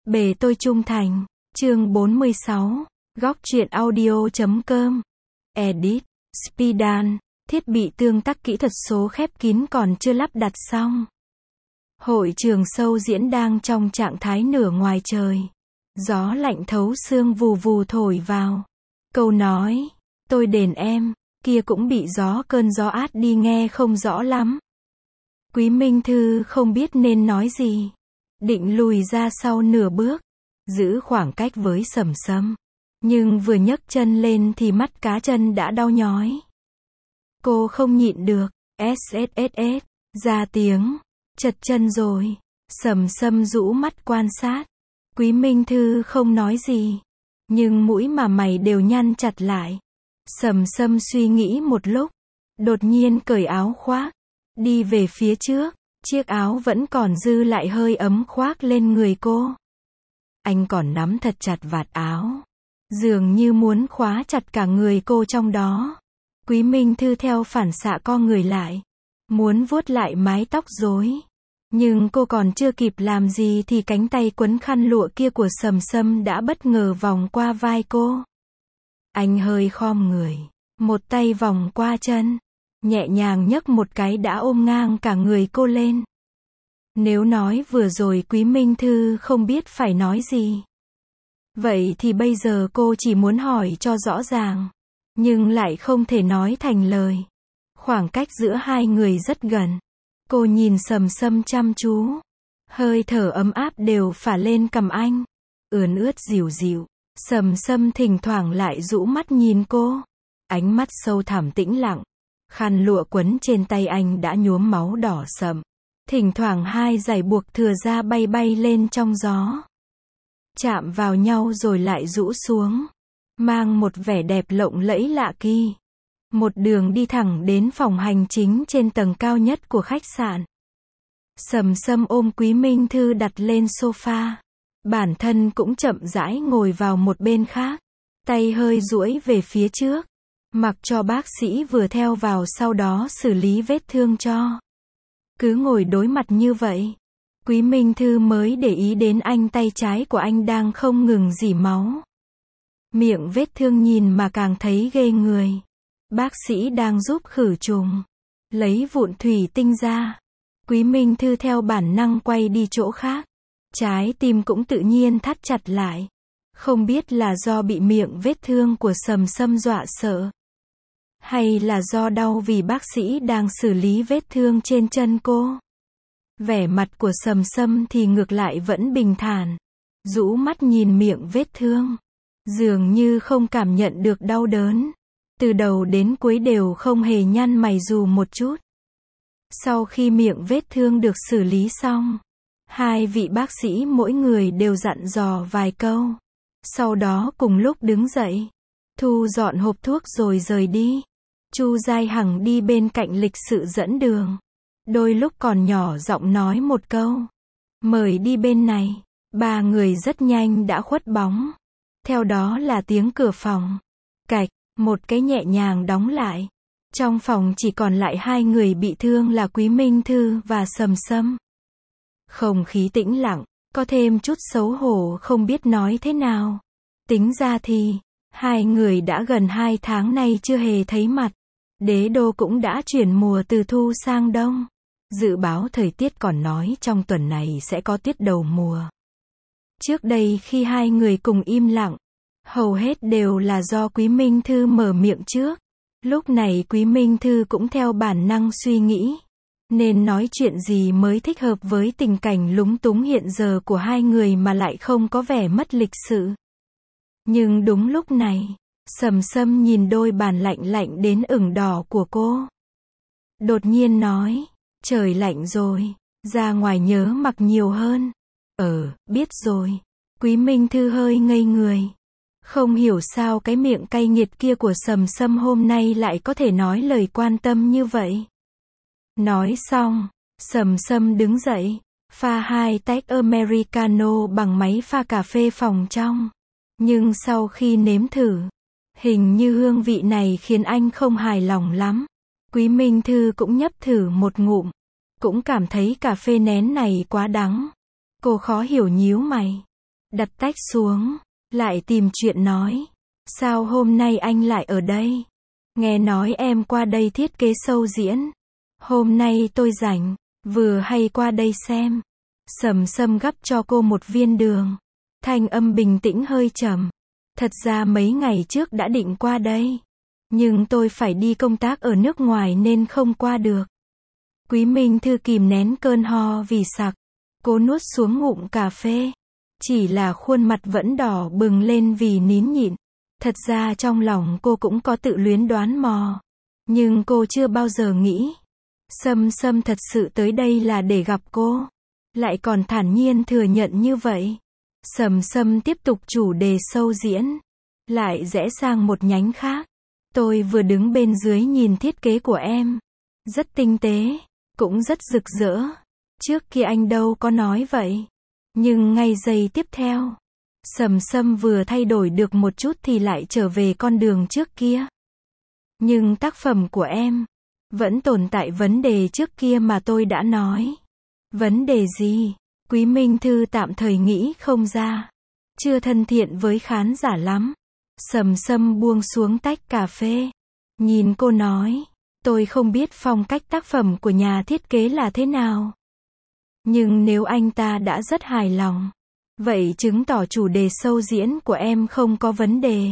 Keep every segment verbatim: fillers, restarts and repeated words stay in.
Bề tôi trung thành. Chương bốn mươi sáu. Góc truyện audio chấm com. Edit. Speedan. Thiết bị tương tác kỹ thuật số khép kín còn chưa lắp đặt xong. Hội trường sâu diễn đang trong trạng thái nửa ngoài trời. Gió lạnh thấu xương vù vù thổi vào. Câu nói, tôi đền em, kia cũng bị gió cơn gió át đi nghe không rõ lắm. Quý Minh Thư không biết nên nói gì. Định lùi ra sau nửa bước, giữ khoảng cách với Sầm Sâm. Nhưng vừa nhấc chân lên thì mắt cá chân đã đau nhói. Cô không nhịn được, ét ét ét ét, ra tiếng, chật chân rồi. Sầm Sâm rũ mắt quan sát. Quý Minh Thư không nói gì, nhưng mũi mà mày đều nhăn chặt lại. Sầm Sâm suy nghĩ một lúc, đột nhiên cởi áo khoác, đi về phía trước, chiếc áo vẫn còn dư lại hơi ấm khoác lên người cô. Anh còn nắm thật chặt vạt áo, dường như muốn khóa chặt cả người cô trong đó. Quý Minh Thư theo phản xạ co người lại, muốn vuốt lại mái tóc rối. Nhưng cô còn chưa kịp làm gì thì cánh tay quấn khăn lụa kia của Sầm Sâm đã bất ngờ vòng qua vai cô. Anh hơi khom người, một tay vòng qua chân, nhẹ nhàng nhấc một cái đã ôm ngang cả người cô lên. Nếu nói vừa rồi Quý Minh Thư không biết phải nói gì, vậy thì bây giờ cô chỉ muốn hỏi cho rõ ràng, nhưng lại không thể nói thành lời. Khoảng cách giữa hai người rất gần. Cô nhìn Sầm Sâm chăm chú. Hơi thở ấm áp đều phả lên cằm anh. Ướn ướt dịu dịu. Sầm Sâm thỉnh thoảng lại rũ mắt nhìn cô. Ánh mắt sâu thẳm tĩnh lặng. Khăn lụa quấn trên tay anh đã nhuốm máu đỏ sậm. Thỉnh thoảng hai dải buộc thừa ra bay bay lên trong gió. Chạm vào nhau rồi lại rũ xuống. Mang một vẻ đẹp lộng lẫy lạ kỳ. Một đường đi thẳng đến phòng hành chính trên tầng cao nhất của khách sạn. Sầm Sâm ôm Quý Minh Thư đặt lên sofa. Bản thân cũng chậm rãi ngồi vào một bên khác. Tay hơi duỗi về phía trước. Mặc cho bác sĩ vừa theo vào sau đó xử lý vết thương cho. Cứ ngồi đối mặt như vậy, Quý Minh Thư mới để ý đến anh tay trái của anh đang không ngừng rỉ máu. Miệng vết thương nhìn mà càng thấy ghê người. Bác sĩ đang giúp khử trùng, lấy vụn thủy tinh ra. Quý Minh Thư theo bản năng quay đi chỗ khác. Trái tim cũng tự nhiên thắt chặt lại. Không biết là do bị miệng vết thương của Sầm Sâm dọa sợ, hay là do đau vì bác sĩ đang xử lý vết thương trên chân cô. Vẻ mặt của Sầm Sâm thì ngược lại vẫn bình thản. Rũ mắt nhìn miệng vết thương. Dường như không cảm nhận được đau đớn. Từ đầu đến cuối đều không hề nhăn mày dù một chút. Sau khi miệng vết thương được xử lý xong, hai vị bác sĩ mỗi người đều dặn dò vài câu. Sau đó cùng lúc đứng dậy, thu dọn hộp thuốc rồi rời đi. Chu Giai Hằng đi bên cạnh lịch sự dẫn đường. Đôi lúc còn nhỏ giọng nói một câu, mời đi bên này. Ba người rất nhanh đã khuất bóng. Theo đó là tiếng cửa phòng cạch, một cái nhẹ nhàng đóng lại. Trong phòng chỉ còn lại hai người bị thương là Quý Minh Thư và Sầm Sâm. Không khí tĩnh lặng, có thêm chút xấu hổ không biết nói thế nào. Tính ra thì, hai người đã gần hai tháng nay chưa hề thấy mặt. Đế đô cũng đã chuyển mùa từ thu sang đông. Dự báo thời tiết còn nói trong tuần này sẽ có tiết đầu mùa. Trước đây khi hai người cùng im lặng, hầu hết đều là do Quý Minh Thư mở miệng trước. Lúc này Quý Minh Thư cũng theo bản năng suy nghĩ, nên nói chuyện gì mới thích hợp với tình cảnh lúng túng hiện giờ của hai người mà lại không có vẻ mất lịch sự. Nhưng đúng lúc này, Sầm Sâm nhìn đôi bàn lạnh lạnh đến ửng đỏ của cô. Đột nhiên nói, trời lạnh rồi, ra ngoài nhớ mặc nhiều hơn. Ờ, biết rồi. Quý Minh Thư hơi ngây người. Không hiểu sao cái miệng cay nghiệt kia của Sầm Sâm hôm nay lại có thể nói lời quan tâm như vậy. Nói xong, Sầm Sâm đứng dậy, pha hai tách Americano bằng máy pha cà phê phòng trong. Nhưng sau khi nếm thử, hình như hương vị này khiến anh không hài lòng lắm. Quý Minh Thư cũng nhấp thử một ngụm, cũng cảm thấy cà phê nén này quá đắng. Cô khó hiểu nhíu mày. Đặt tách xuống, lại tìm chuyện nói. Sao hôm nay anh lại ở đây? Nghe nói em qua đây thiết kế show diễn. Hôm nay tôi rảnh, vừa hay qua đây xem. Sầm Sâm gắp cho cô một viên đường. Thanh âm bình tĩnh hơi trầm. Thật ra mấy ngày trước đã định qua đây. Nhưng tôi phải đi công tác ở nước ngoài nên không qua được. Quý Minh Thư kìm nén cơn ho vì sặc. Cô nuốt xuống ngụm cà phê. Chỉ là khuôn mặt vẫn đỏ bừng lên vì nín nhịn. Thật ra trong lòng cô cũng có tự luyến đoán mò. Nhưng cô chưa bao giờ nghĩ. Sâm Sâm thật sự tới đây là để gặp cô. Lại còn thản nhiên thừa nhận như vậy. Sầm Sâm tiếp tục chủ đề show diễn. Lại rẽ sang một nhánh khác. Tôi vừa đứng bên dưới nhìn thiết kế của em. Rất tinh tế. Cũng rất rực rỡ. Trước kia anh đâu có nói vậy. Nhưng ngay giây tiếp theo. Sầm Sâm vừa thay đổi được một chút thì lại trở về con đường trước kia. Nhưng tác phẩm của em vẫn tồn tại vấn đề trước kia mà tôi đã nói. Vấn đề gì? Quý Minh Thư tạm thời nghĩ không ra. Chưa thân thiện với khán giả lắm. Sầm Sâm buông xuống tách cà phê. Nhìn cô nói. Tôi không biết phong cách tác phẩm của nhà thiết kế là thế nào. Nhưng nếu anh ta đã rất hài lòng. Vậy chứng tỏ chủ đề show diễn của em không có vấn đề.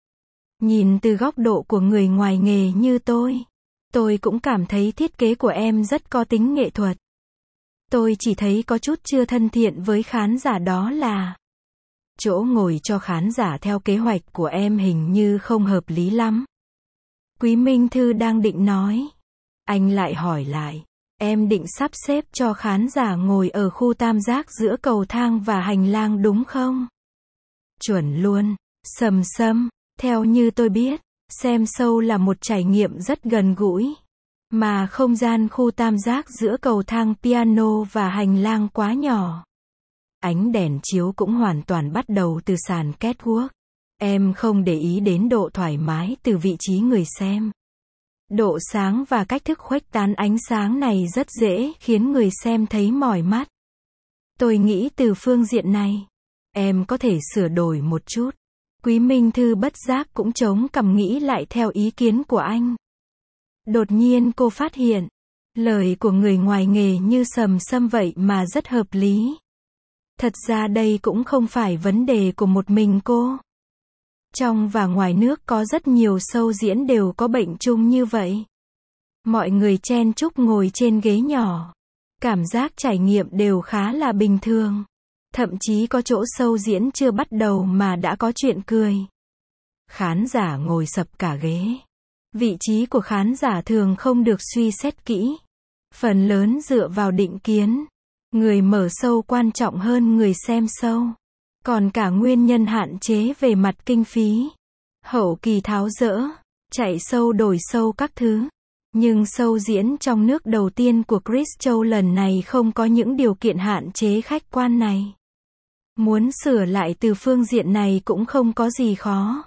Nhìn từ góc độ của người ngoài nghề như tôi. Tôi cũng cảm thấy thiết kế của em rất có tính nghệ thuật. Tôi chỉ thấy có chút chưa thân thiện với khán giả đó là chỗ ngồi cho khán giả theo kế hoạch của em hình như không hợp lý lắm. Quý Minh Thư đang định nói. Anh lại hỏi lại. Em định sắp xếp cho khán giả ngồi ở khu tam giác giữa cầu thang và hành lang đúng không? Chuẩn luôn. Sầm Sâm, theo như tôi biết, xem show là một trải nghiệm rất gần gũi. Mà không gian khu tam giác giữa cầu thang piano và hành lang quá nhỏ. Ánh đèn chiếu cũng hoàn toàn bắt đầu từ sàn catwalk. Em không để ý đến độ thoải mái từ vị trí người xem. Độ sáng và cách thức khuếch tán ánh sáng này rất dễ khiến người xem thấy mỏi mắt. Tôi nghĩ từ phương diện này, em có thể sửa đổi một chút. Quý Minh Thư bất giác cũng chống cằm nghĩ lại theo ý kiến của anh. Đột nhiên cô phát hiện, lời của người ngoài nghề như Sầm Sâm vậy mà rất hợp lý. Thật ra đây cũng không phải vấn đề của một mình cô. Trong và ngoài nước có rất nhiều show diễn đều có bệnh chung như vậy. Mọi người chen chúc ngồi trên ghế nhỏ. Cảm giác trải nghiệm đều khá là bình thường. Thậm chí có chỗ show diễn chưa bắt đầu mà đã có chuyện cười. Khán giả ngồi sập cả ghế. Vị trí của khán giả thường không được suy xét kỹ. Phần lớn dựa vào định kiến. Người mở show quan trọng hơn người xem show. Còn cả nguyên nhân hạn chế về mặt kinh phí. Hậu kỳ tháo dỡ. Chạy show đổi show các thứ. Nhưng show diễn trong nước đầu tiên của Chris Châu lần này không có những điều kiện hạn chế khách quan này. Muốn sửa lại từ phương diện này cũng không có gì khó.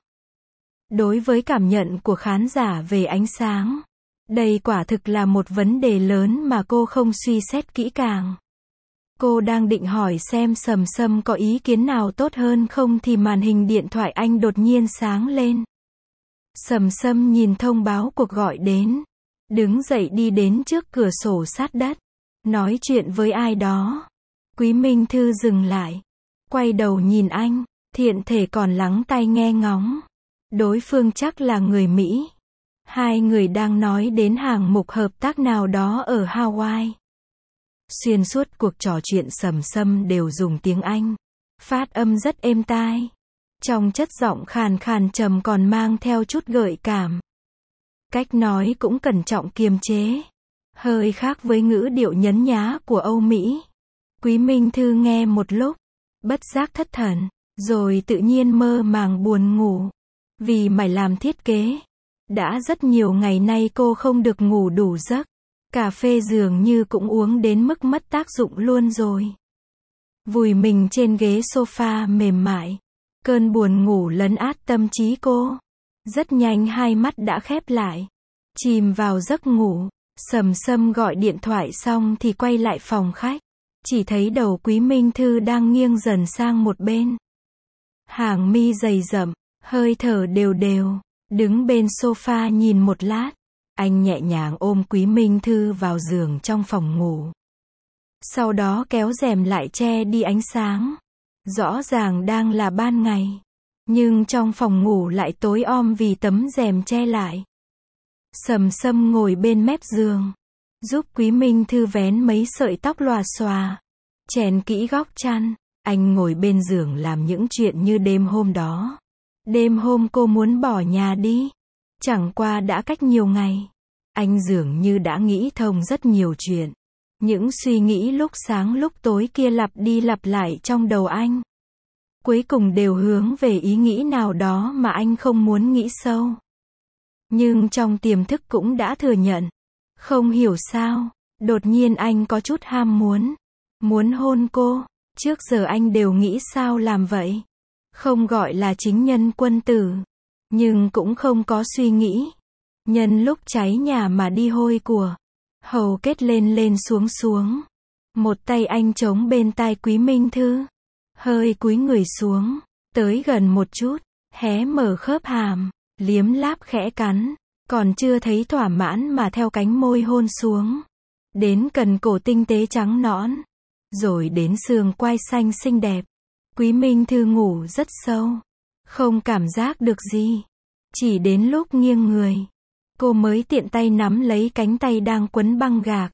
Đối với cảm nhận của khán giả về ánh sáng, đây quả thực là một vấn đề lớn mà cô không suy xét kỹ càng. Cô đang định hỏi xem Sầm Sâm có ý kiến nào tốt hơn không thì màn hình điện thoại anh đột nhiên sáng lên. Sầm Sâm nhìn thông báo cuộc gọi đến. Đứng dậy đi đến trước cửa sổ sát đất. Nói chuyện với ai đó. Quý Minh Thư dừng lại. Quay đầu nhìn anh. Thiện thể còn lắng tai nghe ngóng. Đối phương chắc là người Mỹ. Hai người đang nói đến hàng mục hợp tác nào đó ở Hawaii. Xuyên suốt cuộc trò chuyện Sầm Sâm đều dùng tiếng Anh. Phát âm rất êm tai. Trong chất giọng khàn khàn trầm còn mang theo chút gợi cảm. Cách nói cũng cẩn trọng kiềm chế. Hơi khác với ngữ điệu nhấn nhá của Âu Mỹ. Quý Minh Thư nghe một lúc. Bất giác thất thần. Rồi tự nhiên mơ màng buồn ngủ. Vì mải làm thiết kế. Đã rất nhiều ngày nay cô không được ngủ đủ giấc. Cà phê dường như cũng uống đến mức mất tác dụng luôn rồi. Vùi mình trên ghế sofa mềm mại. Cơn buồn ngủ lấn át tâm trí cô. Rất nhanh hai mắt đã khép lại. Chìm vào giấc ngủ. Sầm Sâm gọi điện thoại xong thì quay lại phòng khách. chỉ thấy đầu Quý Minh Thư đang nghiêng dần sang một bên. Hàng mi dày rậm, hơi thở đều đều, đứng bên sofa nhìn một lát. Anh nhẹ nhàng ôm Quý Minh Thư vào giường trong phòng ngủ. Sau đó kéo rèm lại che đi ánh sáng. Rõ ràng đang là ban ngày, nhưng trong phòng ngủ lại tối om vì tấm rèm che lại. Sầm Sâm ngồi bên mép giường, giúp Quý Minh Thư vén mấy sợi tóc lòa xòa, chèn kỹ góc chăn. Anh ngồi bên giường làm những chuyện như đêm hôm đó. Đêm hôm cô muốn bỏ nhà đi. Chẳng qua đã cách nhiều ngày. Anh dường như đã nghĩ thông rất nhiều chuyện. Những suy nghĩ lúc sáng lúc tối kia lặp đi lặp lại trong đầu anh. Cuối cùng đều hướng về ý nghĩ nào đó mà anh không muốn nghĩ sâu. Nhưng trong tiềm thức cũng đã thừa nhận. Không hiểu sao, đột nhiên anh có chút ham muốn. Muốn hôn cô. Trước giờ anh đều nghĩ sao làm vậy. Không gọi là chính nhân quân tử. Nhưng cũng không có suy nghĩ. Nhân lúc cháy nhà mà đi hôi của. Hầu kết lên lên xuống xuống. Một tay anh chống bên tai Quý Minh Thư. Hơi cúi người xuống. Tới gần một chút. Hé mở khớp hàm. Liếm láp khẽ cắn. Còn chưa thấy thỏa mãn mà theo cánh môi hôn xuống. Đến cần cổ tinh tế trắng nõn. Rồi đến xương quai xanh xinh đẹp. Quý Minh Thư ngủ rất sâu. Không cảm giác được gì. Chỉ đến lúc nghiêng người. Cô mới tiện tay nắm lấy cánh tay đang quấn băng gạc.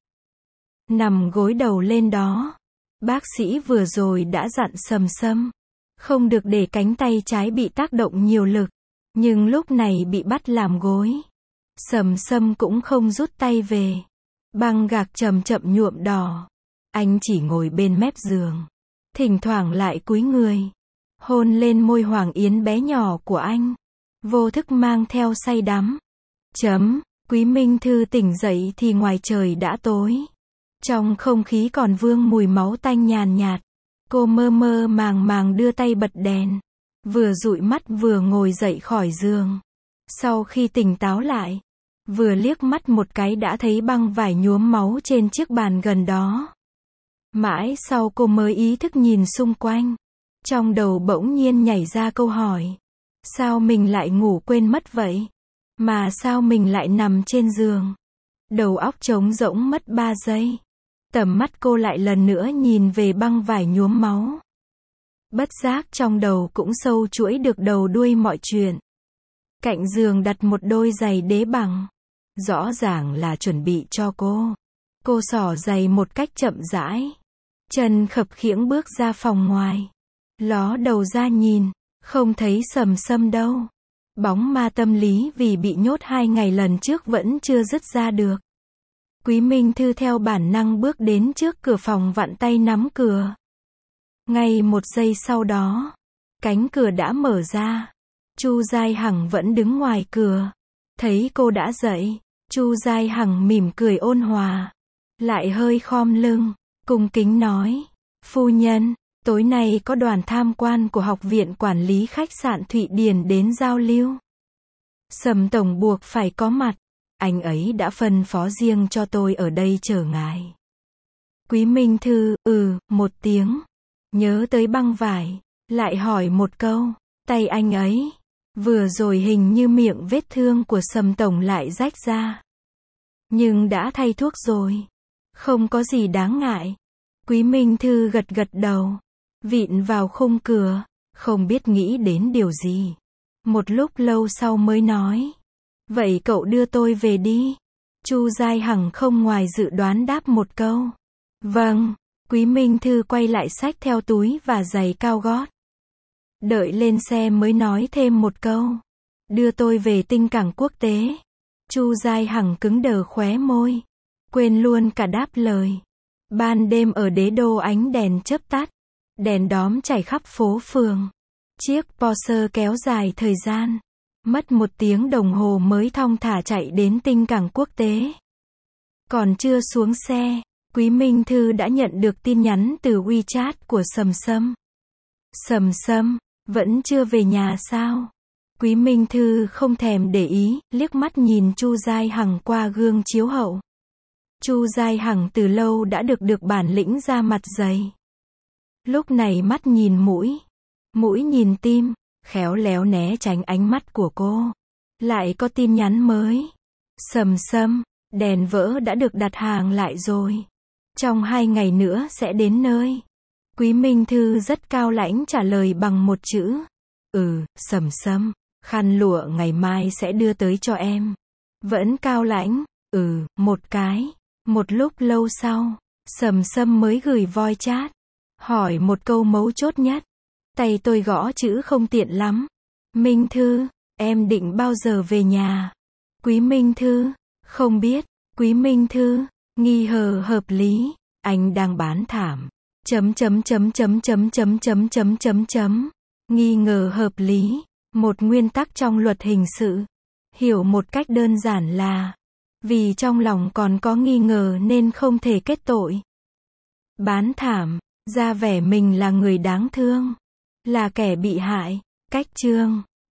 Nằm gối đầu lên đó. Bác sĩ vừa rồi đã dặn Sầm Sâm. Không được để cánh tay trái bị tác động nhiều lực. Nhưng lúc này bị bắt làm gối. Sầm Sâm cũng không rút tay về. Băng gạc chậm chậm nhuộm đỏ. Anh chỉ ngồi bên mép giường. Thỉnh thoảng lại cúi người. Hôn lên môi Hoàng Yến bé nhỏ của anh. Vô thức mang theo say đắm. Chấm, Quý Minh Thư tỉnh dậy thì ngoài trời đã tối. Trong không khí còn vương mùi máu tanh nhàn nhạt. Cô mơ mơ màng màng đưa tay bật đèn. Vừa dụi mắt vừa ngồi dậy khỏi giường. Sau khi tỉnh táo lại, vừa liếc mắt một cái đã thấy băng vải nhuốm máu trên chiếc bàn gần đó. Mãi sau cô mới ý thức nhìn xung quanh. Trong đầu bỗng nhiên nhảy ra câu hỏi. Sao mình lại ngủ quên mất vậy? Mà sao mình lại nằm trên giường? Đầu óc trống rỗng mất ba giây. Tầm mắt cô lại lần nữa nhìn về băng vải nhuốm máu. Bất giác trong đầu cũng sâu chuỗi được đầu đuôi mọi chuyện. Cạnh giường đặt một đôi giày đế bằng. Rõ ràng là chuẩn bị cho cô. Cô xỏ giày một cách chậm rãi. Chân khập khiễng bước ra phòng ngoài. Ló đầu ra nhìn. Không thấy Sầm Sâm đâu. Bóng ma tâm lý vì bị nhốt hai ngày lần trước vẫn chưa dứt ra được. Quý Minh Thư theo bản năng bước đến trước cửa phòng vặn tay nắm cửa. Ngay một giây sau đó, cánh cửa đã mở ra. Chu Giai Hằng vẫn đứng ngoài cửa. Thấy cô đã dậy, Chu Giai Hằng mỉm cười ôn hòa. Lại hơi khom lưng, cung kính nói. Phu nhân, tối nay có đoàn tham quan của Học viện Quản lý Khách sạn Thụy Điển đến giao lưu. Sầm tổng buộc phải có mặt. Anh ấy đã phân phó riêng cho tôi ở đây chờ ngài. Quý Minh Thư, ừ, một tiếng. Nhớ tới băng vải. Lại hỏi một câu. Tay anh ấy. Vừa rồi hình như miệng vết thương của Sầm tổng lại rách ra. Nhưng đã thay thuốc rồi. Không có gì đáng ngại. Quý Minh Thư gật gật đầu. Vịn vào khung cửa. Không biết nghĩ đến điều gì. Một lúc lâu sau mới nói. Vậy cậu đưa tôi về đi. Chu Giai Hằng không ngoài dự đoán đáp một câu. Vâng. Quý Minh Thư quay lại xách theo túi và giày cao gót. Đợi lên xe mới nói thêm một câu. Đưa tôi về Tinh Cảng Quốc tế. Chu Giai Hằng cứng đờ khóe môi. Quên luôn cả đáp lời. Ban đêm ở đế đô ánh đèn chớp tắt. Đèn đóm chảy khắp phố phường. Chiếc Porsche kéo dài thời gian. Mất một tiếng đồng hồ mới thong thả chạy đến Tinh Cảng Quốc tế. Còn chưa xuống xe, Quý Minh Thư đã nhận được tin nhắn từ WeChat của Sầm Sâm. Sầm Sâm, vẫn chưa về nhà sao? Quý Minh Thư không thèm để ý, liếc mắt nhìn Chu Giai Hằng qua gương chiếu hậu. Chu Giai Hằng từ lâu đã được được bản lĩnh ra mặt dày. Lúc này mắt nhìn mũi, mũi nhìn tim, khéo léo né tránh ánh mắt của cô. Lại có tin nhắn mới. Sầm sâm, đèn vỡ đã được đặt hàng lại rồi. Trong hai ngày nữa sẽ đến nơi. Quý Minh Thư rất cao lãnh trả lời bằng một chữ. Ừ, Sầm sâm, khăn lụa ngày mai sẽ đưa tới cho em. Vẫn cao lãnh, ừ, một cái. Một lúc lâu sau, Sầm sâm mới gửi voice chat. Hỏi một câu mấu chốt nhất. Tay tôi gõ chữ không tiện lắm. Minh Thư, em định bao giờ về nhà? Quý Minh Thư, không biết. Quý Minh Thư, nghi ngờ hợp lý. Anh đang bán thảm. Chấm chấm chấm chấm chấm chấm chấm chấm chấm chấm. Nghi ngờ hợp lý. Một nguyên tắc trong luật hình sự. Hiểu một cách đơn giản là vì trong lòng còn có nghi ngờ nên không thể kết tội. Bán thảm, ra vẻ mình là người đáng thương, là kẻ bị hại. Cách chương